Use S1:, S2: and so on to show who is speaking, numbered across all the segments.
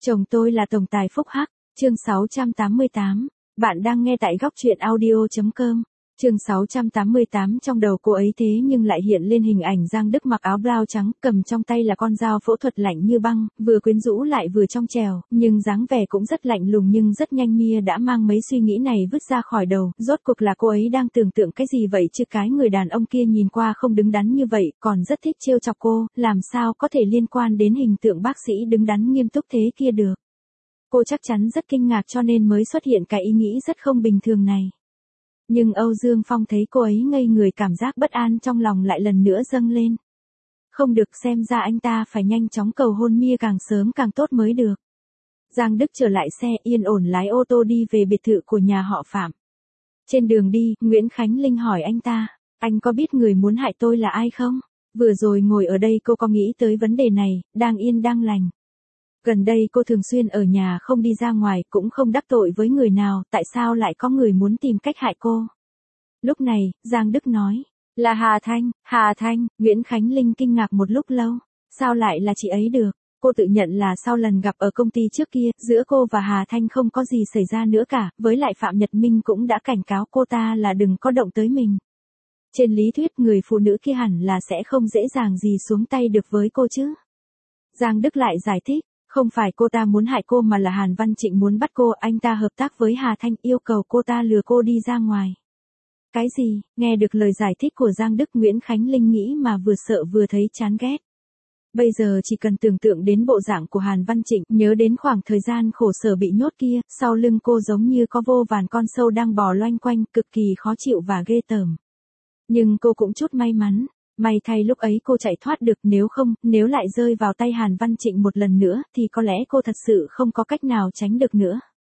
S1: Chồng tôi là tổng tài phúc hắc, chương 688. Bạn đang nghe tại góc truyện audio.com. Chương 688 trong đầu cô ấy thế nhưng lại hiện lên hình ảnh Giang Đức mặc áo blau trắng, cầm trong tay là con dao phẫu thuật lạnh như băng, vừa quyến rũ lại vừa trong trẻo, nhưng dáng vẻ cũng rất lạnh lùng nhưng rất nhanh Mia đã mang mấy suy nghĩ này vứt ra khỏi đầu, rốt cuộc là cô ấy đang tưởng tượng cái gì vậy chứ cái người đàn ông kia nhìn qua không đứng đắn như vậy, còn rất thích trêu chọc cô, làm sao có thể liên quan đến hình tượng bác sĩ đứng đắn nghiêm túc thế kia được. Cô chắc chắn rất kinh ngạc cho nên mới xuất hiện cái ý nghĩ rất không bình thường này. Nhưng Âu Dương Phong thấy cô ấy ngây người, cảm giác bất an trong lòng lại lần nữa dâng lên. Không được, xem ra anh ta phải nhanh chóng cầu hôn Mia càng sớm càng tốt mới được. Giang Đức trở lại xe yên ổn lái ô tô đi về biệt thự của nhà họ Phạm. Trên đường đi, Nguyễn Khánh Linh hỏi anh ta, anh có biết người muốn hại tôi là ai không? Vừa rồi ngồi ở đây cô có nghĩ tới vấn đề này, đang yên đang lành. Gần đây cô thường xuyên ở nhà không đi ra ngoài, cũng không đắc tội với người nào, tại sao lại có người muốn tìm cách hại cô? Lúc này, Giang Đức nói, là Hà Thanh, Nguyễn Khánh Linh kinh ngạc một lúc lâu, sao lại là chị ấy được? Cô tự nhận là sau lần gặp ở công ty trước kia, giữa cô và Hà Thanh không có gì xảy ra nữa cả, với lại Phạm Nhật Minh cũng đã cảnh cáo cô ta là đừng có động tới mình. Trên lý thuyết người phụ nữ kia hẳn là sẽ không dễ dàng gì xuống tay được với cô chứ. Giang Đức lại giải thích. Không phải cô ta muốn hại cô mà là Hàn Văn Trịnh muốn bắt cô, anh ta hợp tác với Hà Thanh yêu cầu cô ta lừa cô đi ra ngoài. Cái gì? Nghe được lời giải thích của Giang Đức, Nguyễn Khánh Linh nghĩ mà vừa sợ vừa thấy chán ghét. Bây giờ chỉ cần tưởng tượng đến bộ dạng của Hàn Văn Trịnh, nhớ đến khoảng thời gian khổ sở bị nhốt kia, sau lưng cô giống như có vô vàn con sâu đang bò loanh quanh, cực kỳ khó chịu và ghê tởm. Nhưng cô cũng chút may mắn. May thay lúc ấy cô chạy thoát được, nếu lại rơi vào tay Hàn Văn Trịnh một lần nữa thì có lẽ cô thật sự không có cách nào tránh được nữa.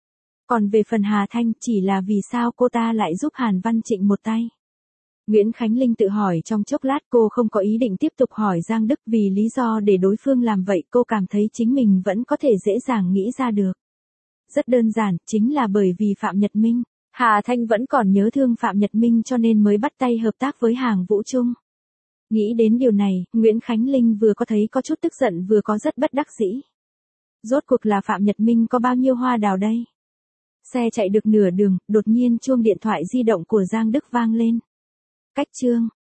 S1: Còn về phần Hà Thanh, chỉ là vì sao cô ta lại giúp Hàn Văn Trịnh một tay. Nguyễn Khánh Linh tự hỏi trong chốc lát, cô không có ý định tiếp tục hỏi Giang Đức vì lý do để đối phương làm vậy, cô cảm thấy chính mình vẫn có thể dễ dàng nghĩ ra được. Rất đơn giản, chính là bởi vì Phạm Nhật Minh, Hà Thanh vẫn còn nhớ thương Phạm Nhật Minh cho nên mới bắt tay hợp tác với Hàng Vũ Trung. Nghĩ đến điều này, Nguyễn Khánh Linh vừa có thấy có chút tức giận vừa có rất bất đắc dĩ. Rốt cuộc là Phạm Nhật Minh có bao nhiêu hoa đào đây? Xe chạy được nửa đường, đột nhiên chuông điện thoại di động của Giang Đức vang lên. Cách chương.